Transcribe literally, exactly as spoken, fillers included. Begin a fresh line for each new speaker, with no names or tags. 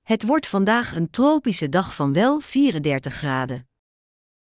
Het wordt vandaag een tropische dag van wel vierendertig graden.